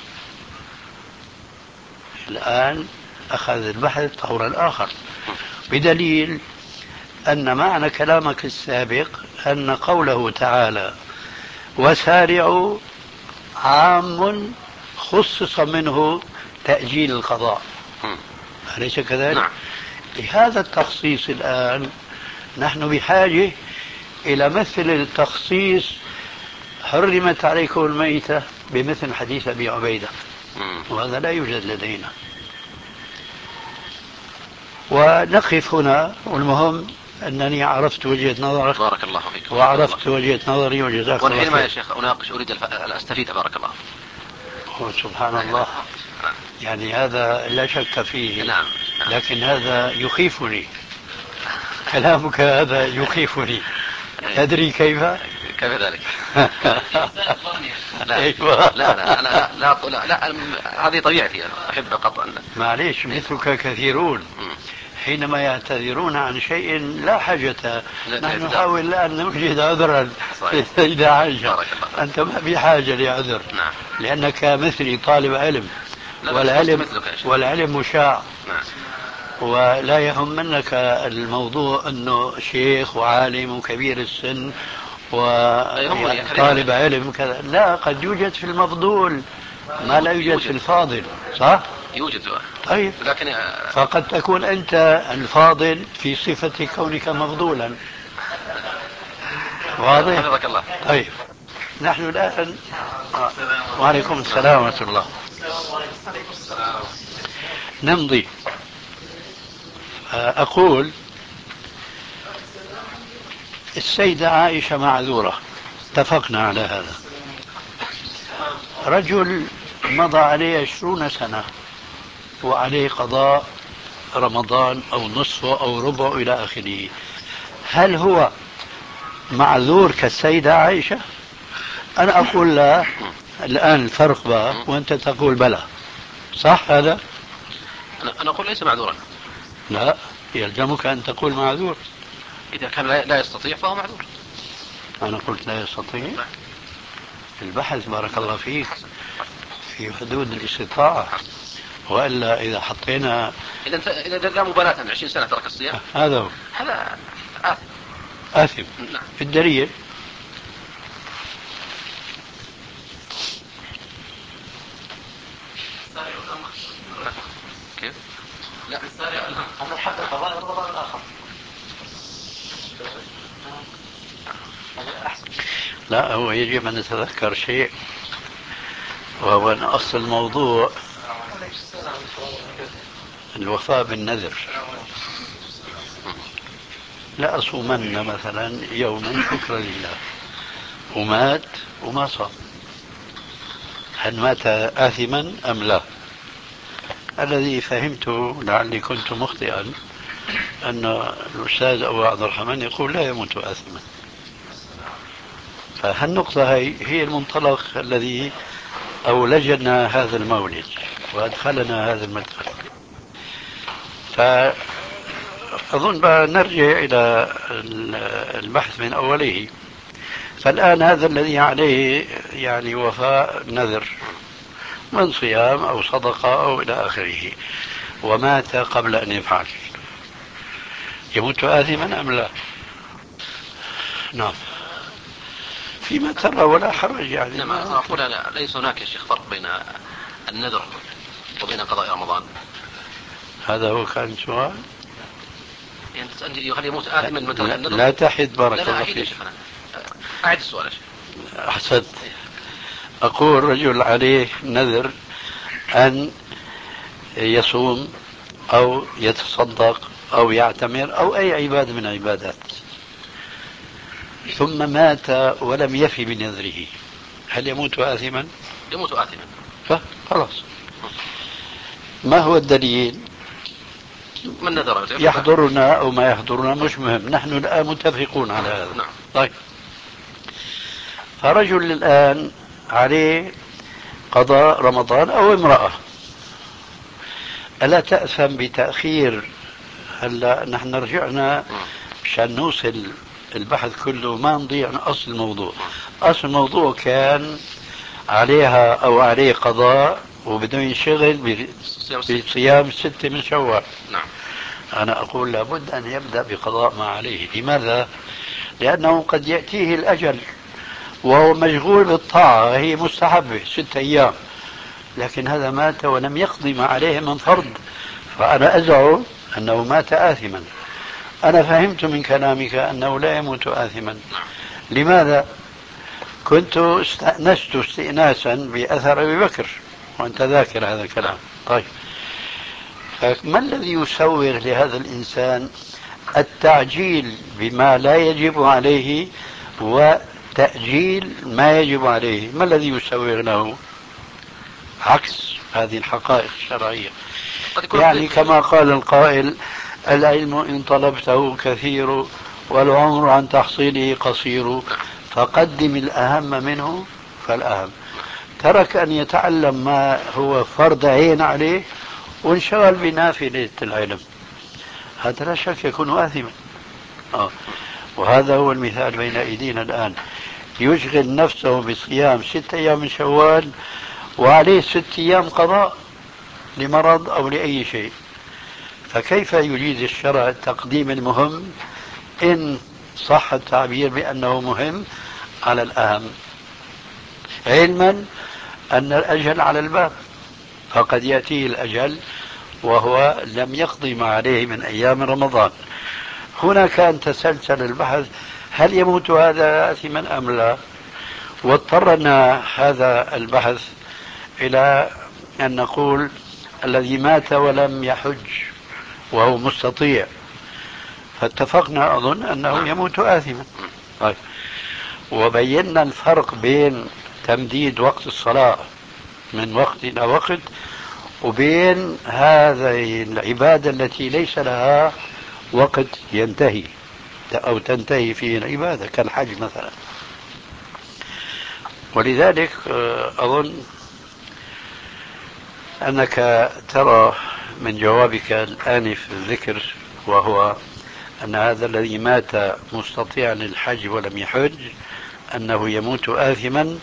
الآن أخذ البحث طورا آخر، بدليل أن معنى كلامك السابق أن قوله تعالى وسارعوا عام خصص منه تأجيل القضاء، أليس كذلك؟ نعم. لهذا التخصيص الآن نحن بحاجة إلى مثل التخصيص حرمت عليكم الميتة بمثل حديث أبي عبيدة، وهذا لا يوجد لدينا. ونقف هنا، والمهم أنني عرفت وجهة نظرك. بارك الله فيك. وعرفت وجهة نظري وجزاك الله خير. والحين يا شيخ أناقش، أريد أستفيد. بارك الله. سبحان الله. يعني هذا لا شك فيه. نعم. لكن هذا يخيفني، كلامك هذا يخيفني. تدري كيف؟ كيف ذلك؟ لا. أيوة. لا هذه طبيعتي، أنا أحب قطعا. معليش، مثلك كثيرون حينما يعتذرون عن شيء لا حاجة، نحن نحاول أن نوجد عذرا للسيدة عائشة. أنت ما بحاجة لعذر. نعم. لأنك مثلي طالب علم، والعلم مشاع. نعم. ولا يهمنك الموضوع أنه شيخ وعالم وكبير السن وطالب علم كذا. لا، قد يوجد في المفضول ما لا يوجد في الفاضل، صح؟ يوجد. طيب، لكن فقد تكون أنت الفاضل في صفة كونك مفضولا. واضح؟ حفظك الله. طيب، نحن الآن وعليكم السلام ورحمة الله. نمضي. أقول السيدة عائشة معذورة، اتفقنا على هذا. رجل مضى عليه 20 سنة وعليه قضاء رمضان أو نصفه أو ربعه إلى آخره، هل هو معذور كالسيدة عائشة؟ أنا أقول لا. الآن الفرق بقى، وأنت تقول بلى، صح هذا؟ أنا أقول ليس معذورا. لا، يلزمك أن تقول معذور. إذا كان لا يستطيع فهو معذور. أنا قلت لا يستطيع. البحث بارك الله فيك في حدود الاستطاعة، وإلا إذا حطينا إذا لا مبالاة 20 سنة ترك الصيام، هذا هو. هذا آثم. نعم. في الدليل كيف؟ لا هذا حد القضاء رمضان الآخر. لا، هو يجب أن نتذكر شيء، وهو أن أصل الموضوع الوفاء بالنذر. لا أصومن مثلا يوما شكرا لله، ومات وما صام، هل مات آثما أم لا؟ الذي فهمته، لعلي كنت مخطئا، أن الأستاذ أبو عبد الرحمن يقول لا يموت آثما. فهالنقطة هي المنطلق الذي أولجنا هذا المولد وأدخلنا هذا المدخل. فأظن بقى نرجع إلى البحث من أوله. فالآن هذا الذي عليه يعني وفاء نذر من صيام أو صدقة أو إلى آخره، ومات قبل أن يفعل، يموت آثما أم لا؟ نعم، فيما ترى ولا حرج يعني. نعم. أقول أنا ليس هناك يا شيخ فرق بين النذر وبين قضاء رمضان. هذا هو كان سؤال. يعني هل يموت آثما من ترك النذر؟ لا تحد بارك الله فيك. فيك. أعد السؤال يا شيخ. أحسنت. أقول رجل عليه نذر أن يصوم أو يتصدق أو يعتمر أو أي عبادة من العبادات، ثم مات ولم يفي بنذره، هل يموت آثما؟ يموت آثما. خلاص. ما هو الدليل؟ من نذر يحضرنا أو ما يحضرنا مش مهم، نحن الآن متفقون على هذا. نعم. طيب، فرجل الآن عليه قضاء رمضان أو امرأة، ألا تأثم بتأخير؟ هلا نحن رجعنا مشان نوصل البحث كله ما نضيع أصل الموضوع. أصل الموضوع كان عليها أو عليه قضاء وبده ينشغل بصيام 6 من شوال. نعم. أنا أقول لابد أن يبدأ بقضاء ما عليه. لماذا؟ لأنه قد يأتيه الأجل وهو مشغول بالطاعة، هي مستحبة 6 أيام، لكن هذا مات ولم يقضي ما عليه من فرض، فأنا أزعم أنه مات آثما. أنا فهمت من كلامك أنه لا يموت آثما. لماذا؟ كنت استأنست استئناسا بأثر أبي بكر وأنت ذاكر هذا الكلام. طيب، ما الذي يسوغ لهذا الإنسان التعجيل بما لا يجب عليه وتأجيل ما يجب عليه؟ ما الذي يسوغ له؟ عكس هذه الحقائق الشرعية. يعني كما قال القائل: العلم إن طلبته كثير والعمر عن تحصيله قصير، فقدم الأهم منه فالأهم. ترك أن يتعلم ما هو فرض عين عليه وانشغل بنافلة العلم، هذا لا شك يكون آثما. وهذا هو المثال بين أيدينا الآن، يشغل نفسه بصيام 6 أيام من شوال وعليه 6 أيام قضاء لمرض أو لأي شيء. فكيف يجيز الشرع تقديم المهم إن صح التعبير بأنه مهم على الأهم، علما أن الأجل على الباب، فقد يأتيه الأجل وهو لم يقضي ما عليه من أيام رمضان. هنا كان تسلسل البحث: هل يموت هذا آثما أم لا؟ واضطرنا هذا البحث إلى أن نقول الذي مات ولم يحج وهو مستطيع، فاتفقنا أظن أنه يموت آثما. طيب، وبينا الفرق بين تمديد وقت الصلاة من وقت إلى وقت وبين هذه العبادة التي ليس لها وقت ينتهي أو تنتهي فيه العبادة كالحج مثلا. ولذلك أظن أنك ترى من جوابك الآنف الذكر، وهو أن هذا الذي مات مستطيعا للحج ولم يحج أنه يموت آثما،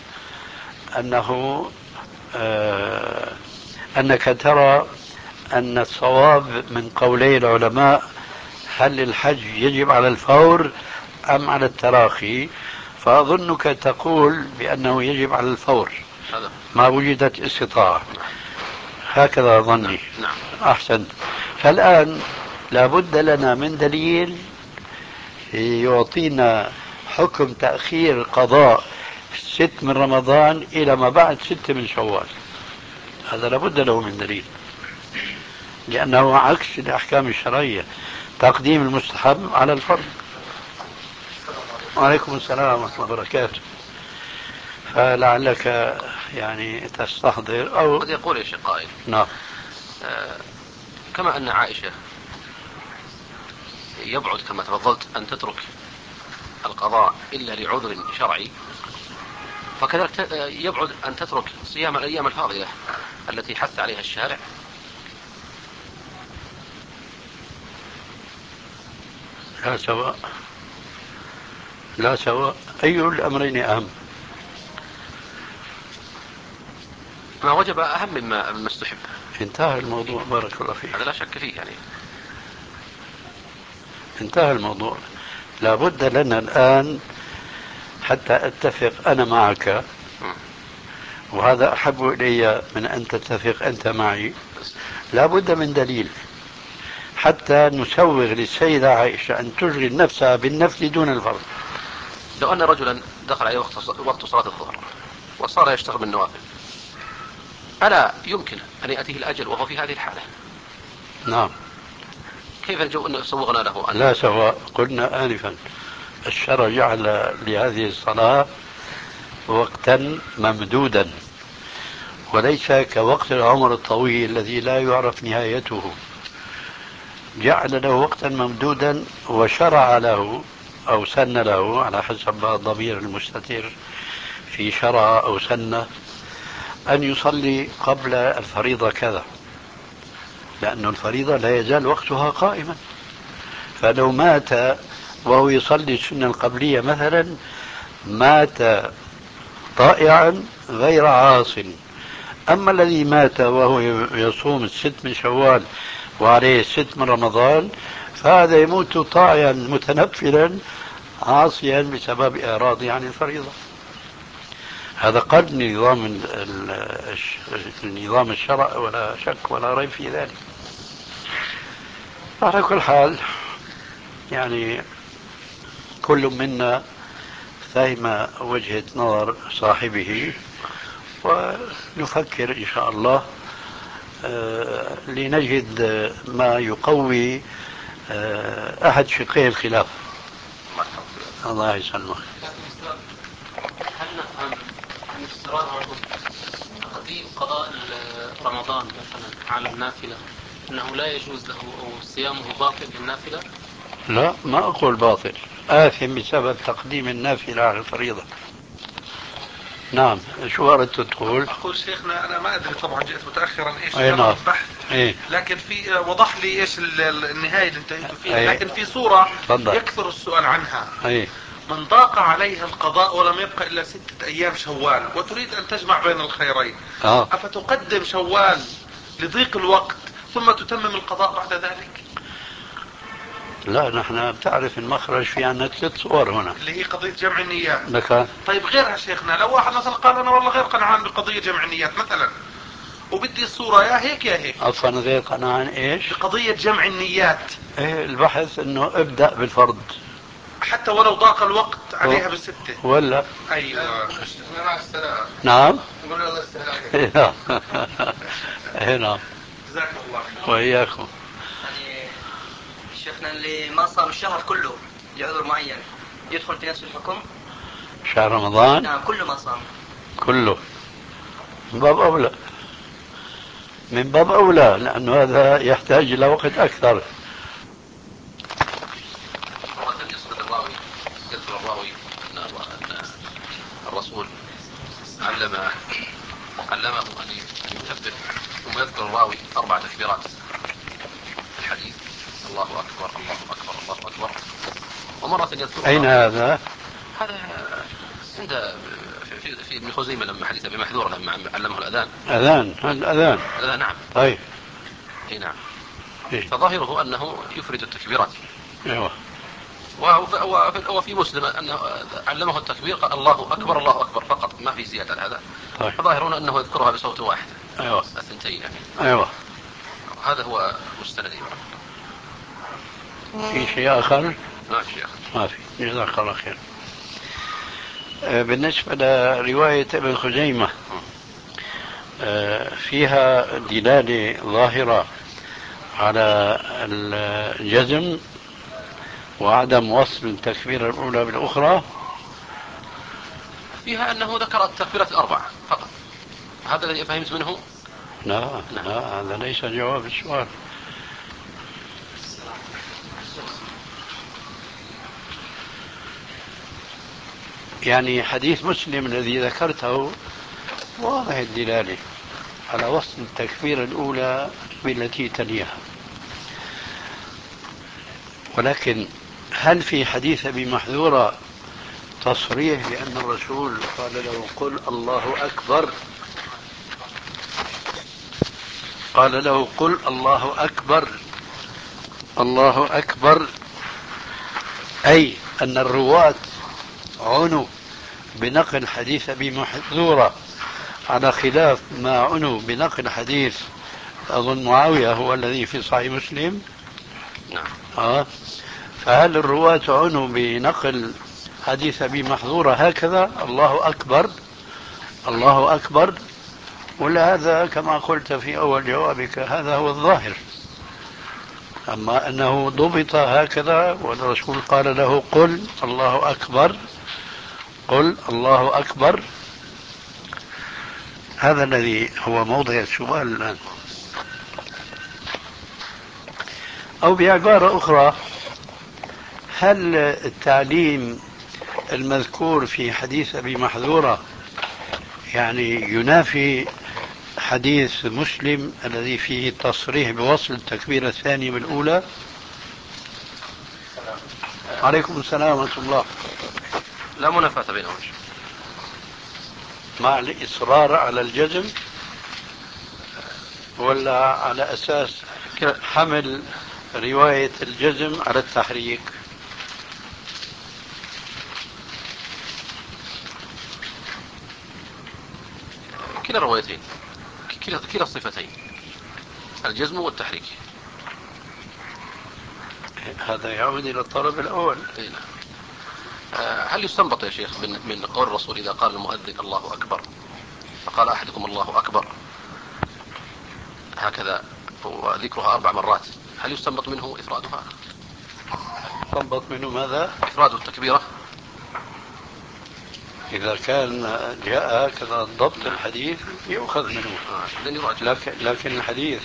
أنك ترى أن الصواب من قولي العلماء هل الحج يجب على الفور أم على التراخي، فأظنك تقول بأنه يجب على الفور ما وجدت استطاعة. هكذا ظني. نعم. أحسن. فالآن لابد لنا من دليل يعطينا حكم تأخير قضاء 6 من رمضان إلى ما بعد 6 من شوال. هذا لابد له من دليل، لأنه عكس الأحكام الشرعية، تقديم المستحب على الفرض. وعليكم السلام ورحمة الله وبركاته. فلعلك يعني تستحضر أو قد يقول يا شيخ قائل. نعم. كما أن عائشة يبعد كما تفضلت أن تترك القضاء إلا لعذر شرعي، فكذلك يبعد أن تترك صيام الأيام الفاضلة التي حث عليها الشارع. لا سواء، لا سواء، أي الأمرين أهم؟ ما وجب أهم مما استحب. انتهى الموضوع، بارك الله فيك. هذا لا شك فيه يعني. انتهى الموضوع. لابد لنا الآن حتى أتفق أنا معك، وهذا أحب إلي من أن تتفق أنت معي، لابد من دليل حتى نسوغ للسيدة عائشة أن تشغل نفسها بالنفل دون الفرض. لو أن رجلا دخل عليه وقت صلاة الظهر وصار يشتغل بالنوافل ألا يمكن أن يأتيه الأجل وهو في هذه الحالة؟ نعم. كيف الجو أن صوغنا له لا سواء. قلنا آنفا الشرع جعل لهذه الصلاة وقتا ممدودا، وليس كوقت العمر الطويل الذي لا يعرف نهايته. جعل له وقتا ممدودا وشرع له أو سن له على حسب الضمير المستتر في شرع أو سنة أن يصلي قبل الفريضة كذا، لأن الفريضة لا يزال وقتها قائما. فلو مات وهو يصلي السنة القبلية مثلا مات طائعا غير عاص. أما الذي مات وهو يصوم 6 من شوال وعليه 6 من رمضان فهذا يموت طائعا متنفلا عاصيا بسبب إعراضه عن الفريضة. هذا قد نظام الشرع ولا شك ولا ريب في ذلك. على كل حال يعني كل منا فهم وجهة نظر صاحبه، ونفكر إن شاء الله لنجد ما يقوي أحد شقي الخلاف. الله يسلمك. هل نفهم من اشتراط تقديم قضاء رمضان مثلا على النافلة أنه لا يجوز له أو صيامه باطل للنافلة؟ لا، ما أقول باطل، آثم بسبب تقديم النافلة على الفريضة. نعم. شو أردت تقول؟ أقول شيخنا أنا ما أدري طبعا جئت متأخرا إيش نعم. البحث لكن في وضح لي إيش النهاية اللي انتهيت فيها. لكن في صورة فضل. يكثر السؤال عنها. من ضاق عليها القضاء ولم يبقى إلا 6 أيام شوال وتريد أن تجمع بين الخيرين أفتقدم شوال لضيق الوقت ثم تتمم القضاء بعد ذلك؟ لا، نحن بتعرف المخرج في عنا 3 صور هنا اللي هي قضية جمع النيات. لك. طيب غيرها شيخنا، لو واحد مثلا قال أنا والله غير قنعان بقضية جمع النيات مثلا وبدي الصورة يا هيك يا هيك. عفوا، غير قناعان ايش؟ بقضية جمع النيات. البحث انه ابدأ بالفرض حتى ولو ضاق الوقت عليها ب6 ولا. ايوه مع السلامة. نعم. نقول الله يستاهل عليك. نعم. جزاكم الله خير. وإياكم. يعني شيخنا اللي ما صام الشهر كله لعذر معين يدخل في نفس الحكم؟ شهر رمضان؟ نعم كله ما صام. كله من باب أولى، من باب أولى، لأنه هذا يحتاج إلى وقت أكثر. يذكر الراوي أن الرسول علمه أن يكبر ثم يذكر الراوي 4 تكبيرات في الحديث: الله أكبر الله أكبر الله أكبر. ومرة يذكر. أين هذا؟ هذا عند في ابن خزيمة لما حديث أبي محذور لما علمه الأذان. الأذان نعم. طيب. اي نعم. فظاهره أنه يفرد التكبيرات. ايوه. وفي مسلم أنه علمه التكبير قال الله أكبر الله أكبر فقط، ما في زيادة على هذا. طيب. فظاهرون أنه يذكرها بصوت واحد. ايوه. 2 يعني. ايوه. هذا هو مستندي. في شيء آخر؟ ما في شيء آخر. ما في. جزاك الله خير. بالنسبة لرواية ابن خزيمة فيها دلالة ظاهرة على الجزم وعدم وصل التكبيرة الأولى بالأخرى. فيها أنه ذكر التكبيرة 4 فقط. هذا الذي فهمت منه. لا هذا ليس جواب السؤال. يعني حديث مسلم الذي ذكرته واضح الدلالة على وصل التكبيرة الأولى بالتي تليها، ولكن هل في حديث أبي محذورة تصريح بأن الرسول قال له قل الله أكبر؟ قال له قل الله أكبر. الله أكبر أي أن الرواة عنوا بنقل حديث أبي محذورة على خلاف ما عنوا بنقل حديث أظن معاوية هو الذي في صحيح مسلم. نعم. فهل الرواة عنوا بنقل حديث أبي محذورة هكذا الله أكبر الله أكبر، ولهذا كما قلت في أول جوابك هذا هو الظاهر. أما أنه ضبط هكذا والرسول قال له قل الله أكبر، قل الله أكبر، هذا الذي هو موضع السؤال الآن. أو بعبارة أخرى، هل التعليم المذكور في حديث أبي محذورة يعني ينافي حديث مسلم الذي فيه تصريح بوصل التكبيرة الثانية بالأولى؟ عليكم السلام ورحمة الله. لا منافاة بينهم مع الإصرار على الجزم ولا على أساس حمل رواية الجزم على التحريك؟ كلا الروايتين، كلا الصفتين، الجزم والتحريك. هذا يعود إلى الطلب الأول. هل يستنبط يا شيخ من قول الرسول إذا قال المؤذن الله أكبر فقال أحدكم الله أكبر هكذا وذكرها 4 مرات، هل يستنبط منه إفرادها؟ يستنبط منه ماذا؟ إفراد التكبيرة. إذا كان جاء هكذا ضبط الحديث يؤخذ منه. لكن الحديث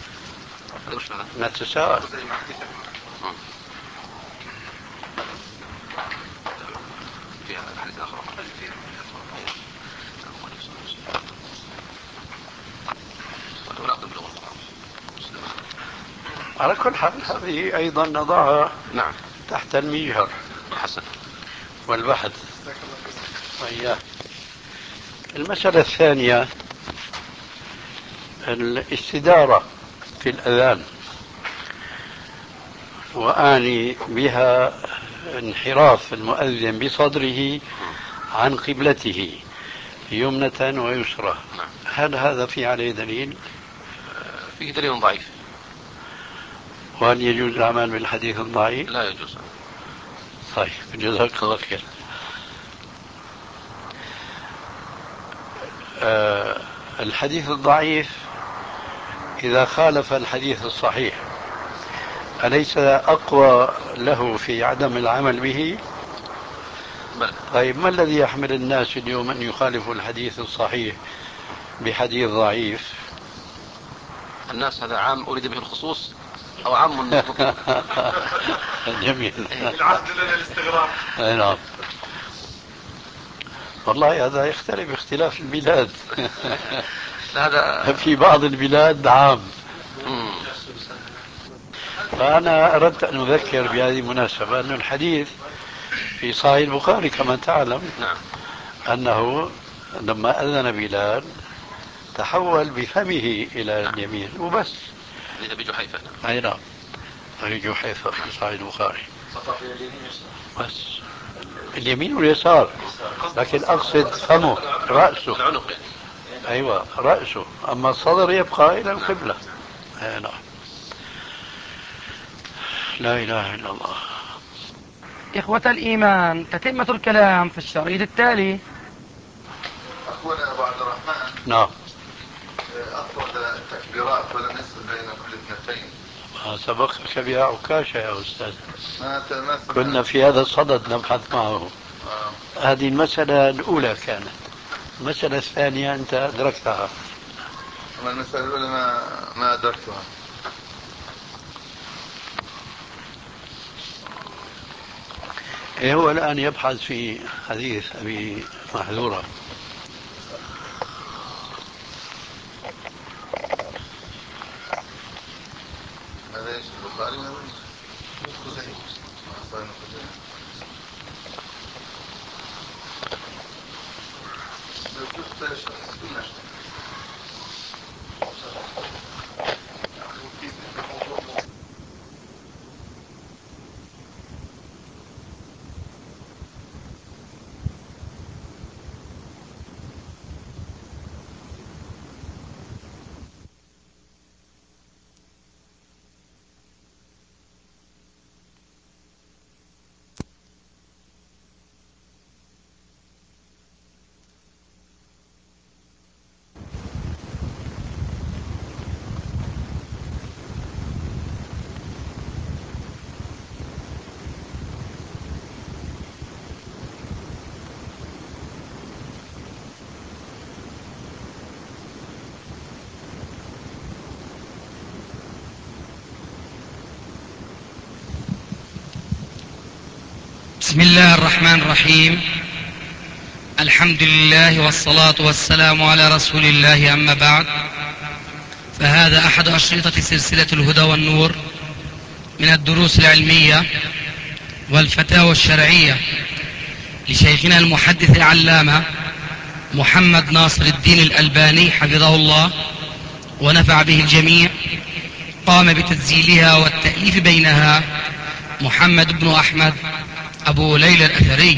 نتساءل. في حديث آخر على كل حال هذه أيضا نضعها تحت المجهر والبحث. المسألة الثانية الاستدارة في الأذان، وأعني بها انحراف المؤذن بصدره عن قبلته يمنة ويسرى. هل هذا في عليه دليل؟ فيه دليل ضعيف. وهل يجوز العمل بالحديث الضعيف؟ لا يجوز. طيب جزاك الله خير. الحديث الضعيف إذا خالف الحديث الصحيح أليس أقوى له في عدم العمل به؟ بلى. طيب ما الذي يحمل الناس اليوم أن يخالفوا الحديث الصحيح بحديث ضعيف؟ الناس هذا عام أريد به الخصوص أو عام مطلق؟ جميل. العهد لنا الاستغراب. نعم. والله هذا يختلف باختلاف البلاد. هذا في بعض البلاد عام. فأنا أردت أن أذكر بهذه المناسبة أن الحديث في صحيح البخاري كما تعلم أنه لما أذن بلال تحول بفمه إلى اليمين وبس. أبي جحيفة. أي نعم، أبي جحيفة في صحيح البخاري. بس اليمين واليسار، لكن أقصد فمه، رأسه. العنق يعني. أيوة رأسه، أما الصدر يبقى إلى القبلة. أي نعم. لا إله إلا الله. إخوة الإيمان، تتمة الكلام في الشريط التالي. أخونا أبو عبد الرحمن. نعم. أفرد التكبيرات ولم يفصل بين كل اثنتين. سبقك بها عكاشة يا أستاذ. ما كنا في هذا الصدد نبحث معه. هذه المسألة الأولى كانت. المسألة الثانية أنت أدركتها. أما المسألة الأولى ما أدركتها. هو الآن يبحث في حديث أبي محذورة. هذا ايش البخاري وهذا خزيمة. بسم الله الرحمن الرحيم. الحمد لله والصلاة والسلام على رسول الله، أما بعد، فهذا أحد أشرطة سلسلة الهدى والنور من الدروس العلمية والفتاوى الشرعية لشيخنا المحدث العلامة محمد ناصر الدين الألباني حفظه الله ونفع به الجميع. قام بتسجيلها والتأليف بينها محمد بن أحمد أبو ليلى الأثري.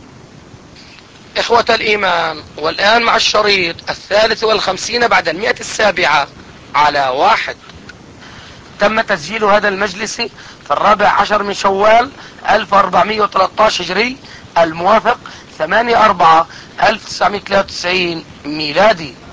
إخوة الإيمان، والآن مع الشريط 53 بعد 107 على 1. تم تسجيل هذا المجلس في 14 من شوال 1413 هجري، الموافق 8/4/1993 ميلادي.